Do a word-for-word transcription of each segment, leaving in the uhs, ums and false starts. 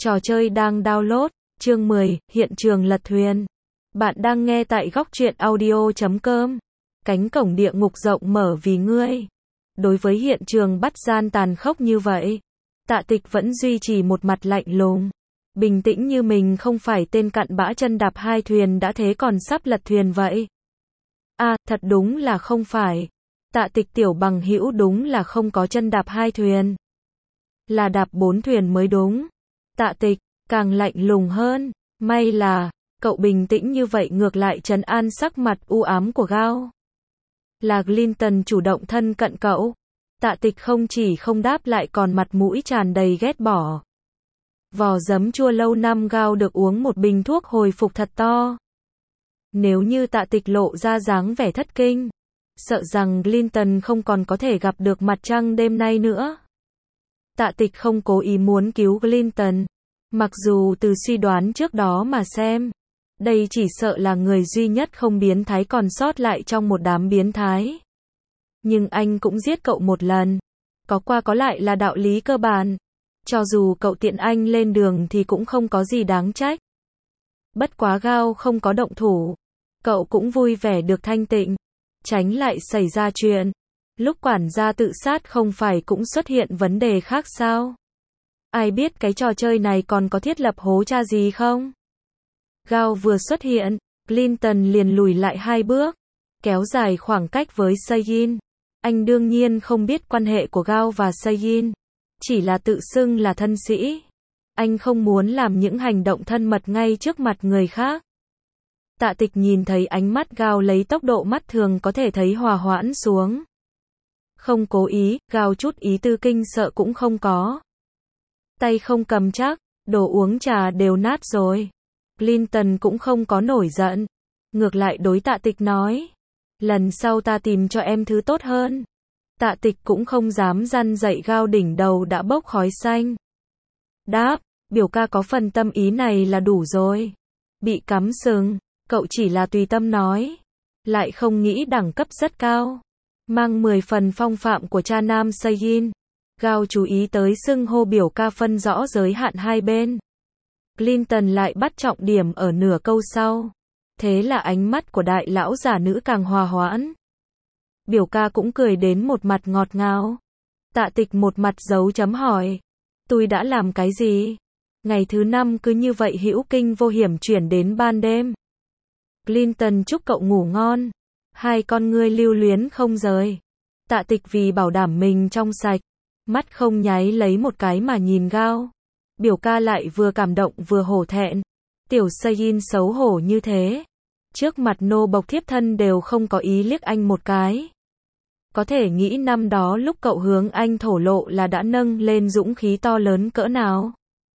Trò chơi đang download, chương mười, hiện trường lật thuyền. Bạn đang nghe tại góc truyện audio chấm com. Cánh cổng địa ngục rộng mở vì ngươi. Đối với hiện trường bắt gian tàn khốc như vậy, Tạ Tịch vẫn duy trì một mặt lạnh lùng, bình tĩnh như mình không phải tên cặn bã chân đạp hai thuyền đã thế còn sắp lật thuyền vậy. À, thật đúng là không phải. Tạ Tịch tiểu bằng hữu đúng là không có chân đạp hai thuyền. Là đạp bốn thuyền mới đúng. Tạ Tịch càng lạnh lùng hơn, may là cậu bình tĩnh như vậy ngược lại trấn an sắc mặt u ám của Gao. Là Clinton chủ động thân cận cậu. Tạ Tịch không chỉ không đáp lại còn mặt mũi tràn đầy ghét bỏ. Vò giấm chua lâu năm Gao được uống một bình thuốc hồi phục thật to. Nếu như Tạ Tịch lộ ra dáng vẻ thất kinh, sợ rằng Clinton không còn có thể gặp được mặt trăng đêm nay nữa. Tạ Tịch không cố ý muốn cứu Clinton. Mặc dù từ suy đoán trước đó mà xem, đây chỉ sợ là người duy nhất không biến thái còn sót lại trong một đám biến thái. Nhưng anh cũng giết cậu một lần. Có qua có lại là đạo lý cơ bản. Cho dù cậu tiện anh lên đường thì cũng không có gì đáng trách. Bất quá Gao không có động thủ. Cậu cũng vui vẻ được thanh tịnh. Tránh lại xảy ra chuyện. Lúc quản gia tự sát không phải cũng xuất hiện vấn đề khác sao? Ai biết cái trò chơi này còn có thiết lập hố tra gì không? Gao vừa xuất hiện, Clinton liền lùi lại hai bước, kéo dài khoảng cách với Sayin. Anh đương nhiên không biết quan hệ của Gao và Sayin, chỉ là tự xưng là thân sĩ. Anh không muốn làm những hành động thân mật ngay trước mặt người khác. Tạ Tịch nhìn thấy ánh mắt Gao lấy tốc độ mắt thường có thể thấy hòa hoãn xuống. Không cố ý, Gao chút ý tư kinh sợ cũng không có. Tay không cầm chắc, đồ uống trà đều nát rồi. Clinton cũng không có nổi giận. Ngược lại đối Tạ Tịch nói. Lần sau ta tìm cho em thứ tốt hơn. Tạ Tịch cũng không dám răn dạy Gao đỉnh đầu đã bốc khói xanh. Đáp, biểu ca có phần tâm ý này là đủ rồi. Bị cắm sừng, cậu chỉ là tùy tâm nói. Lại không nghĩ đẳng cấp rất cao. Mang mười phần phong phạm của cha nam Sayin. Gao chú ý tới xưng hô biểu ca phân rõ giới hạn hai bên. Clinton lại bắt trọng điểm ở nửa câu sau. Thế là ánh mắt của đại lão giả nữ càng hòa hoãn. Biểu ca cũng cười đến một mặt ngọt ngào. Tạ Tịch một mặt dấu chấm hỏi. Tôi đã làm cái gì? Ngày thứ năm cứ như vậy hữu kinh vô hiểm chuyển đến ban đêm. Clinton chúc cậu ngủ ngon. Hai con ngươi lưu luyến không rời. Tạ Tịch vì bảo đảm mình trong sạch, mắt không nháy lấy một cái mà nhìn Gao. Biểu ca lại vừa cảm động vừa hổ thẹn. Tiểu Sayin xấu hổ như thế. Trước mặt nô bộc thiếp thân đều không có ý liếc anh một cái. Có thể nghĩ năm đó lúc cậu hướng anh thổ lộ là đã nâng lên dũng khí to lớn cỡ nào.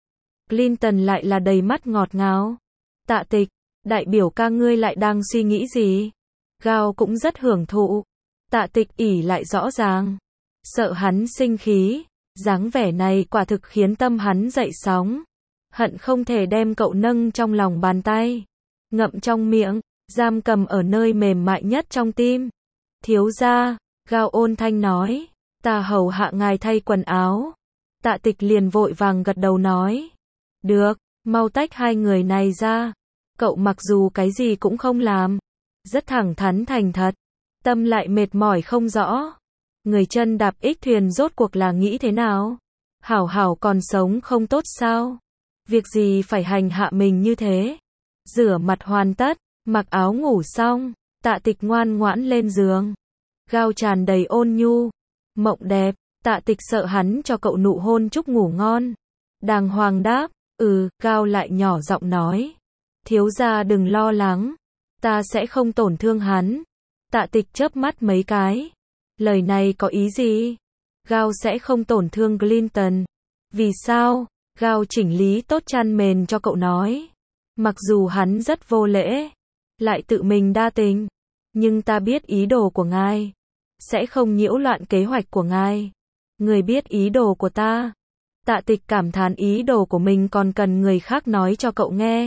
Clinton lại là đầy mắt ngọt ngào. Tạ Tịch, đại biểu ca ngươi lại đang suy nghĩ gì? Gao cũng rất hưởng thụ. Tạ Tịch ỉ lại rõ ràng. Sợ hắn sinh khí. Dáng vẻ này quả thực khiến tâm hắn dậy sóng. Hận không thể đem cậu nâng trong lòng bàn tay. Ngậm trong miệng. Giam cầm ở nơi mềm mại nhất trong tim. Thiếu gia, Gao ôn thanh nói. Ta hầu hạ ngài thay quần áo. Tạ Tịch liền vội vàng gật đầu nói. Được, mau tách hai người này ra. Cậu mặc dù cái gì cũng không làm. Rất thẳng thắn thành thật. Tâm lại mệt mỏi không rõ. Người chân đạp ích thuyền rốt cuộc là nghĩ thế nào? Hảo hảo còn sống không tốt sao? Việc gì phải hành hạ mình như thế? Rửa mặt hoàn tất, mặc áo ngủ xong, Tạ Tịch ngoan ngoãn lên giường. Gao tràn đầy ôn nhu. Mộng đẹp, Tạ Tịch sợ hắn cho cậu nụ hôn chúc ngủ ngon. Đàng hoàng đáp, ừ, Gao lại nhỏ giọng nói. Thiếu gia đừng lo lắng. Ta sẽ không tổn thương hắn. Tạ Tịch chớp mắt mấy cái. Lời này có ý gì? Gao sẽ không tổn thương Clinton. Vì sao? Gao chỉnh lý tốt chăn mền cho cậu nói. Mặc dù hắn rất vô lễ, lại tự mình đa tình, nhưng ta biết ý đồ của ngài. Sẽ không nhiễu loạn kế hoạch của ngài. Người biết ý đồ của ta. Tạ Tịch cảm thán ý đồ của mình còn cần người khác nói cho cậu nghe.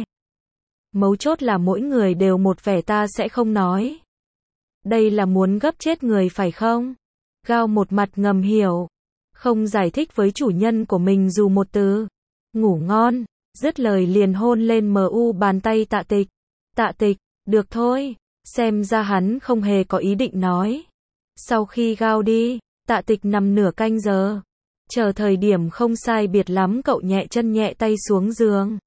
Mấu chốt là mỗi người đều một vẻ ta sẽ không nói. Đây là muốn gấp chết người phải không? Gao một mặt ngầm hiểu. Không giải thích với chủ nhân của mình dù một từ. ngủ ngon, dứt lời liền hôn lên mờ u bàn tay Tạ Tịch. Tạ Tịch, được thôi, xem ra hắn không hề có ý định nói. Sau khi Gao đi, Tạ Tịch nằm nửa canh giờ. Chờ thời điểm không sai biệt lắm cậu nhẹ chân nhẹ tay xuống giường.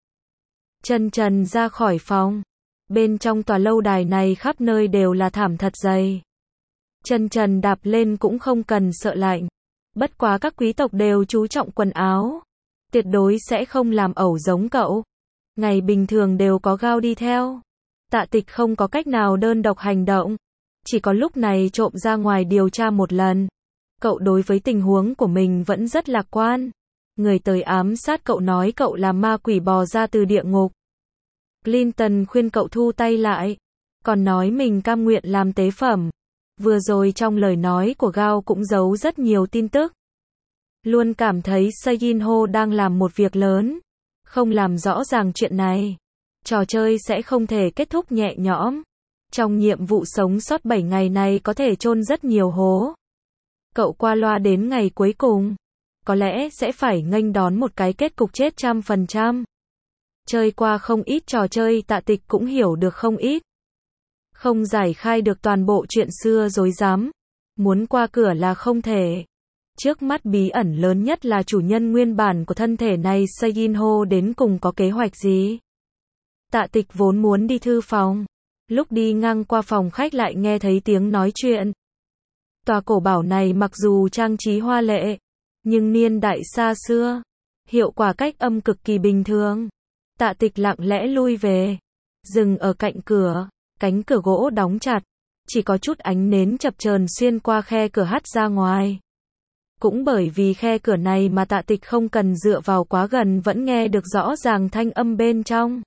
Chân trần ra khỏi phòng. Bên trong tòa lâu đài này khắp nơi đều là thảm thật dày. Chân trần đạp lên cũng không cần sợ lạnh. Bất quá các quý tộc đều chú trọng quần áo. Tuyệt đối sẽ không làm ẩu giống cậu. Ngày bình thường đều có Gao đi theo. Tạ Tịch không có cách nào đơn độc hành động. Chỉ có lúc này trộm ra ngoài điều tra một lần. Cậu đối với tình huống của mình vẫn rất lạc quan. Người tới ám sát cậu nói cậu là ma quỷ bò ra từ địa ngục. Clinton khuyên cậu thu tay lại. Còn nói mình cam nguyện làm tế phẩm. Vừa rồi trong lời nói của Gao cũng giấu rất nhiều tin tức. Luôn cảm thấy Sejinho đang làm một việc lớn. Không làm rõ ràng chuyện này. Trò chơi sẽ không thể kết thúc nhẹ nhõm. Trong nhiệm vụ sống sót bảy ngày này có thể chôn rất nhiều hố. Cậu qua loa đến ngày cuối cùng. Có lẽ sẽ phải nghênh đón một cái kết cục chết trăm phần trăm. Chơi qua không ít trò chơi Tạ Tịch cũng hiểu được không ít. Không giải khai được toàn bộ chuyện xưa rối rắm. Muốn qua cửa là không thể. Trước mắt bí ẩn lớn nhất là chủ nhân nguyên bản của thân thể này Sejinho đến cùng có kế hoạch gì. Tạ Tịch vốn muốn đi thư phòng. Lúc đi ngang qua phòng khách lại nghe thấy tiếng nói chuyện. Tòa cổ bảo này mặc dù trang trí hoa lệ, nhưng niên đại xa xưa, hiệu quả cách âm cực kỳ bình thường. Tạ Tịch lặng lẽ lui về, dừng ở cạnh cửa, cánh cửa gỗ đóng chặt, chỉ có chút ánh nến chập chờn xuyên qua khe cửa hắt ra ngoài. Cũng bởi vì khe cửa này mà Tạ Tịch không cần dựa vào quá gần vẫn nghe được rõ ràng thanh âm bên trong.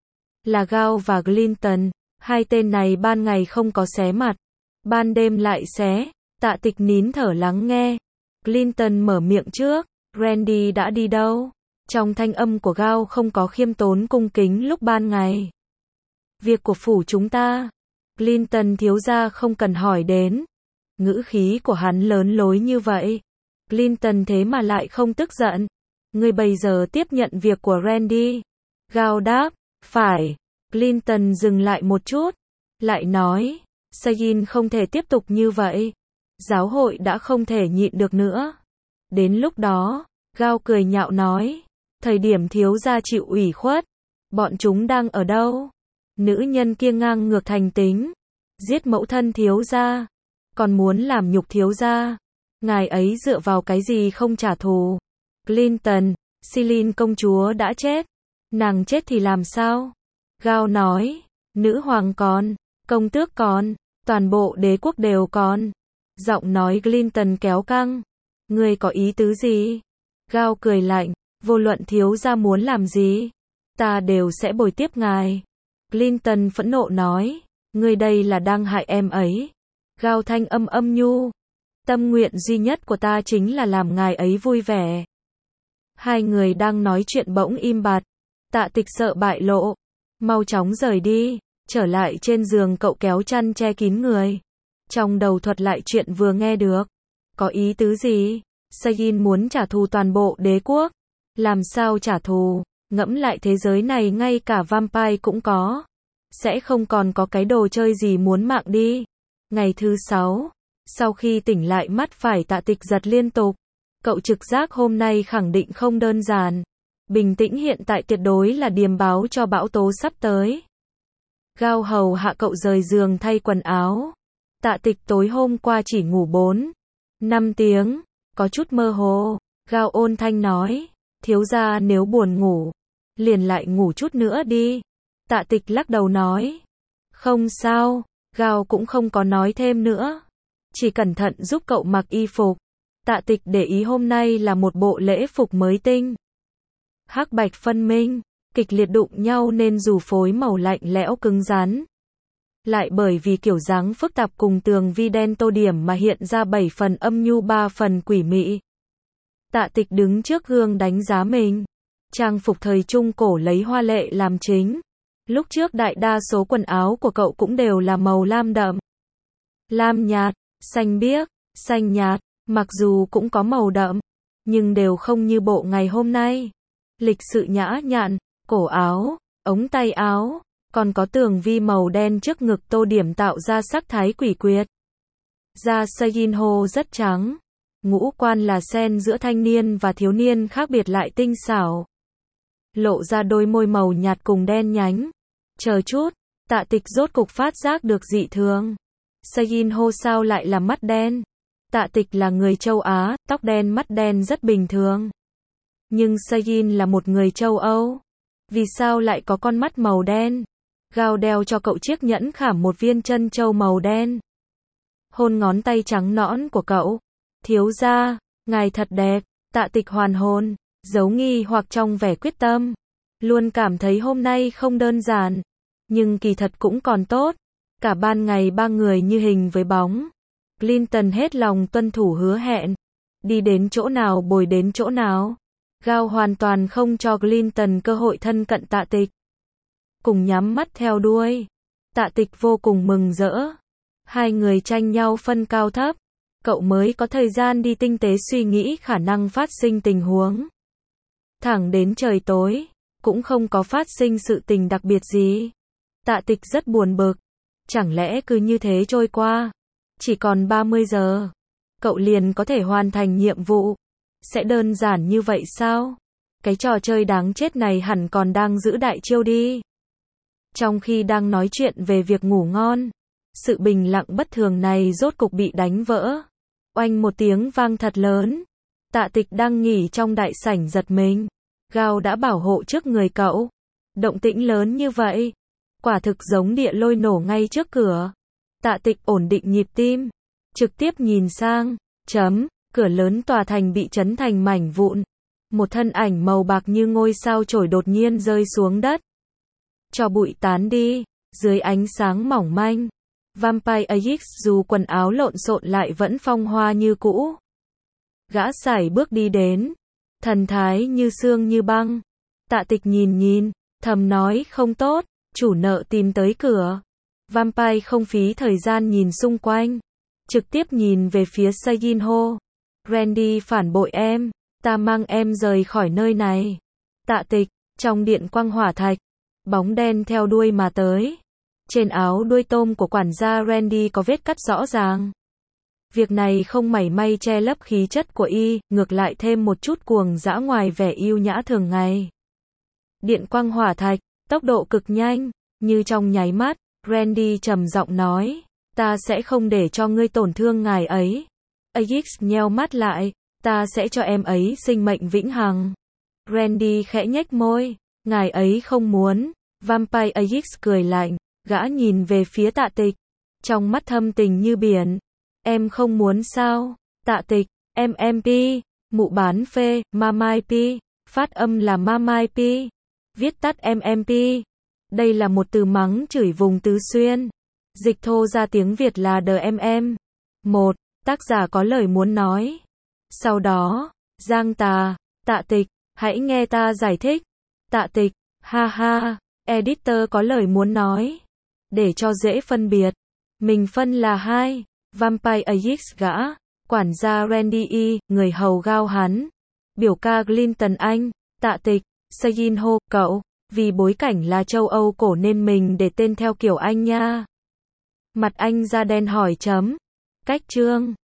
Là Gao và Clinton, hai tên này ban ngày không có xé mặt, ban đêm lại xé. Tạ Tịch nín thở lắng nghe. Clinton mở miệng trước, Randy đã đi đâu? Trong thanh âm của Gao không có khiêm tốn cung kính lúc ban ngày. Việc của phủ chúng ta. Clinton thiếu gia không cần hỏi đến. Ngữ khí của hắn lớn lối như vậy. Clinton thế mà lại không tức giận. Ngươi bây giờ tiếp nhận việc của Randy. Gao đáp, phải. Clinton dừng lại một chút. Lại nói, Sejin không thể tiếp tục như vậy. Giáo hội đã không thể nhịn được nữa. Đến lúc đó, Gao cười nhạo nói, thời điểm thiếu gia chịu ủy khuất, bọn chúng đang ở đâu? Nữ nhân kia ngang ngược thành tính, giết mẫu thân thiếu gia, còn muốn làm nhục thiếu gia. Ngài ấy dựa vào cái gì không trả thù? Clinton, Celine công chúa đã chết, nàng chết thì làm sao? Gao nói, nữ hoàng còn, công tước còn, toàn bộ đế quốc đều còn. Giọng nói Clinton kéo căng. Ngươi có ý tứ gì? Gao cười lạnh, vô luận thiếu gia muốn làm gì, ta đều sẽ bồi tiếp ngài. Clinton phẫn nộ nói, ngươi đây là đang hại em ấy. Gao thanh âm âm nhu, tâm nguyện duy nhất của ta chính là làm ngài ấy vui vẻ. Hai người đang nói chuyện bỗng im bặt. Tạ Tịch sợ bại lộ, mau chóng rời đi. Trở lại trên giường cậu kéo chăn che kín người. Trong đầu thuật lại chuyện vừa nghe được. Có ý tứ gì? Sejin muốn trả thù toàn bộ đế quốc. Làm sao trả thù? Ngẫm lại thế giới này ngay cả vampire cũng có. Sẽ không còn có cái đồ chơi gì muốn mạng đi. Ngày thứ sáu. Sau khi tỉnh lại mắt phải Tạ Tịch giật liên tục. Cậu trực giác hôm nay khẳng định không đơn giản. Bình tĩnh hiện tại tuyệt đối là điềm báo cho bão tố sắp tới. Gao hầu hạ cậu rời giường thay quần áo. Tạ Tịch tối hôm qua chỉ ngủ bốn, năm tiếng, có chút mơ hồ. Gao ôn thanh nói, thiếu gia nếu buồn ngủ, liền lại ngủ chút nữa đi. Tạ Tịch lắc đầu nói, không sao. Gao cũng không có nói thêm nữa, chỉ cẩn thận giúp cậu mặc y phục. Tạ Tịch để ý hôm nay là một bộ lễ phục mới tinh, hắc bạch phân minh, kịch liệt đụng nhau nên dù phối màu lạnh lẽo cứng rắn, lại bởi vì kiểu dáng phức tạp cùng tường vi đen tô điểm mà hiện ra bảy phần âm nhu ba phần quỷ mị. Tạ Tịch đứng trước gương đánh giá mình. Trang phục thời trung cổ lấy hoa lệ làm chính. Lúc trước đại đa số quần áo của cậu cũng đều là màu lam đậm, lam nhạt, xanh biếc, xanh nhạt, mặc dù cũng có màu đậm, nhưng đều không như bộ ngày hôm nay. lịch sự nhã nhặn, cổ áo, ống tay áo, còn có tường vi màu đen trước ngực tô điểm tạo ra sắc thái quỷ quyệt. Da Sejinho rất trắng, ngũ quan là xen giữa thanh niên và thiếu niên khác biệt lại tinh xảo. Lộ ra đôi môi màu nhạt cùng đen nhánh. Chờ chút, Tạ Tịch rốt cục phát giác được dị thường. Sejinho sao lại là mắt đen? Tạ Tịch là người châu Á, tóc đen mắt đen rất bình thường. Nhưng Sejin là một người châu Âu. Vì sao lại có con mắt màu đen? Gao đeo cho cậu chiếc nhẫn khảm một viên chân châu màu đen. Hôn ngón tay trắng nõn của cậu. Thiếu gia, ngài thật đẹp. Tạ Tịch hoàn hồn, giấu nghi hoặc trong vẻ quyết tâm. Luôn cảm thấy hôm nay không đơn giản. Nhưng kỳ thật cũng còn tốt. Cả ban ngày ba người như hình với bóng. Clinton hết lòng tuân thủ hứa hẹn. Đi đến chỗ nào bồi đến chỗ nào. Gao hoàn toàn không cho Clinton cơ hội thân cận Tạ Tịch. Cùng nhắm mắt theo đuôi. Tạ Tịch vô cùng mừng rỡ. Hai người tranh nhau phân cao thấp. Cậu mới có thời gian đi tinh tế suy nghĩ khả năng phát sinh tình huống. Thẳng đến trời tối, cũng không có phát sinh sự tình đặc biệt gì. Tạ Tịch rất buồn bực. Chẳng lẽ cứ như thế trôi qua? Chỉ còn ba mươi giờ. Cậu liền có thể hoàn thành nhiệm vụ. Sẽ đơn giản như vậy sao? Cái trò chơi đáng chết này hẳn còn đang giữ đại chiêu đi. Trong khi đang nói chuyện về việc ngủ ngon, sự bình lặng bất thường này rốt cục bị đánh vỡ. Oanh một tiếng vang thật lớn. Tạ Tịch đang nghỉ trong đại sảnh giật mình. Gao đã bảo hộ trước người cậu. Động tĩnh lớn như vậy. Quả thực giống địa lôi nổ ngay trước cửa. Tạ Tịch ổn định nhịp tim. Trực tiếp nhìn sang. Chấm. Cửa lớn tòa thành bị chấn thành mảnh vụn. Một thân ảnh màu bạc như ngôi sao chổi đột nhiên rơi xuống đất. Cho bụi tán đi. Dưới ánh sáng mỏng manh. Vampire Aegis dù quần áo lộn xộn lại vẫn phong hoa như cũ. Gã sải bước đi đến. Thần thái như xương như băng. Tạ Tịch nhìn nhìn. Thầm nói không tốt. Chủ nợ tìm tới cửa. Vampire không phí thời gian nhìn xung quanh. Trực tiếp nhìn về phía Sejinho. Randy phản bội em. Ta mang em rời khỏi nơi này. Tạ Tịch. Trong điện quang hỏa thạch. Bóng đen theo đuôi mà tới. Trên áo đuôi tôm của quản gia Randy có vết cắt rõ ràng. Việc này không mảy may che lấp khí chất của y, ngược lại thêm một chút cuồng dã ngoài vẻ yêu nhã thường ngày. Điện quang hỏa thạch, tốc độ cực nhanh, như trong nháy mắt, Randy trầm giọng nói, ta sẽ không để cho ngươi tổn thương ngài ấy. Aegis nheo mắt lại, ta sẽ cho em ấy sinh mệnh vĩnh hằng. Randy khẽ nhếch môi, ngài ấy không muốn. Vampire Aegis cười lạnh, gã nhìn về phía Tạ Tịch, trong mắt thâm tình như biển. Em không muốn sao? Tạ Tịch, em em pi, mụ bán phê, Mamai pi, phát âm là Mamai pi, viết tắt em em pi. Đây là một từ mắng chửi vùng Tứ Xuyên. Dịch thô ra tiếng Việt là đờ em em. Một, tác giả có lời muốn nói. Sau đó, Giang Tà, Tạ Tịch, hãy nghe ta giải thích. Tạ Tịch, ha ha, editor có lời muốn nói. Để cho dễ phân biệt, mình phân là hai. Vampire Aegis gã, quản gia Randy Y, người hầu Gao hắn, biểu ca Clinton anh, Tạ Tịch, Sejinho, cậu, vì bối cảnh là châu Âu cổ nên mình để tên theo kiểu anh nha. Mặt anh da đen hỏi chấm. Cách chương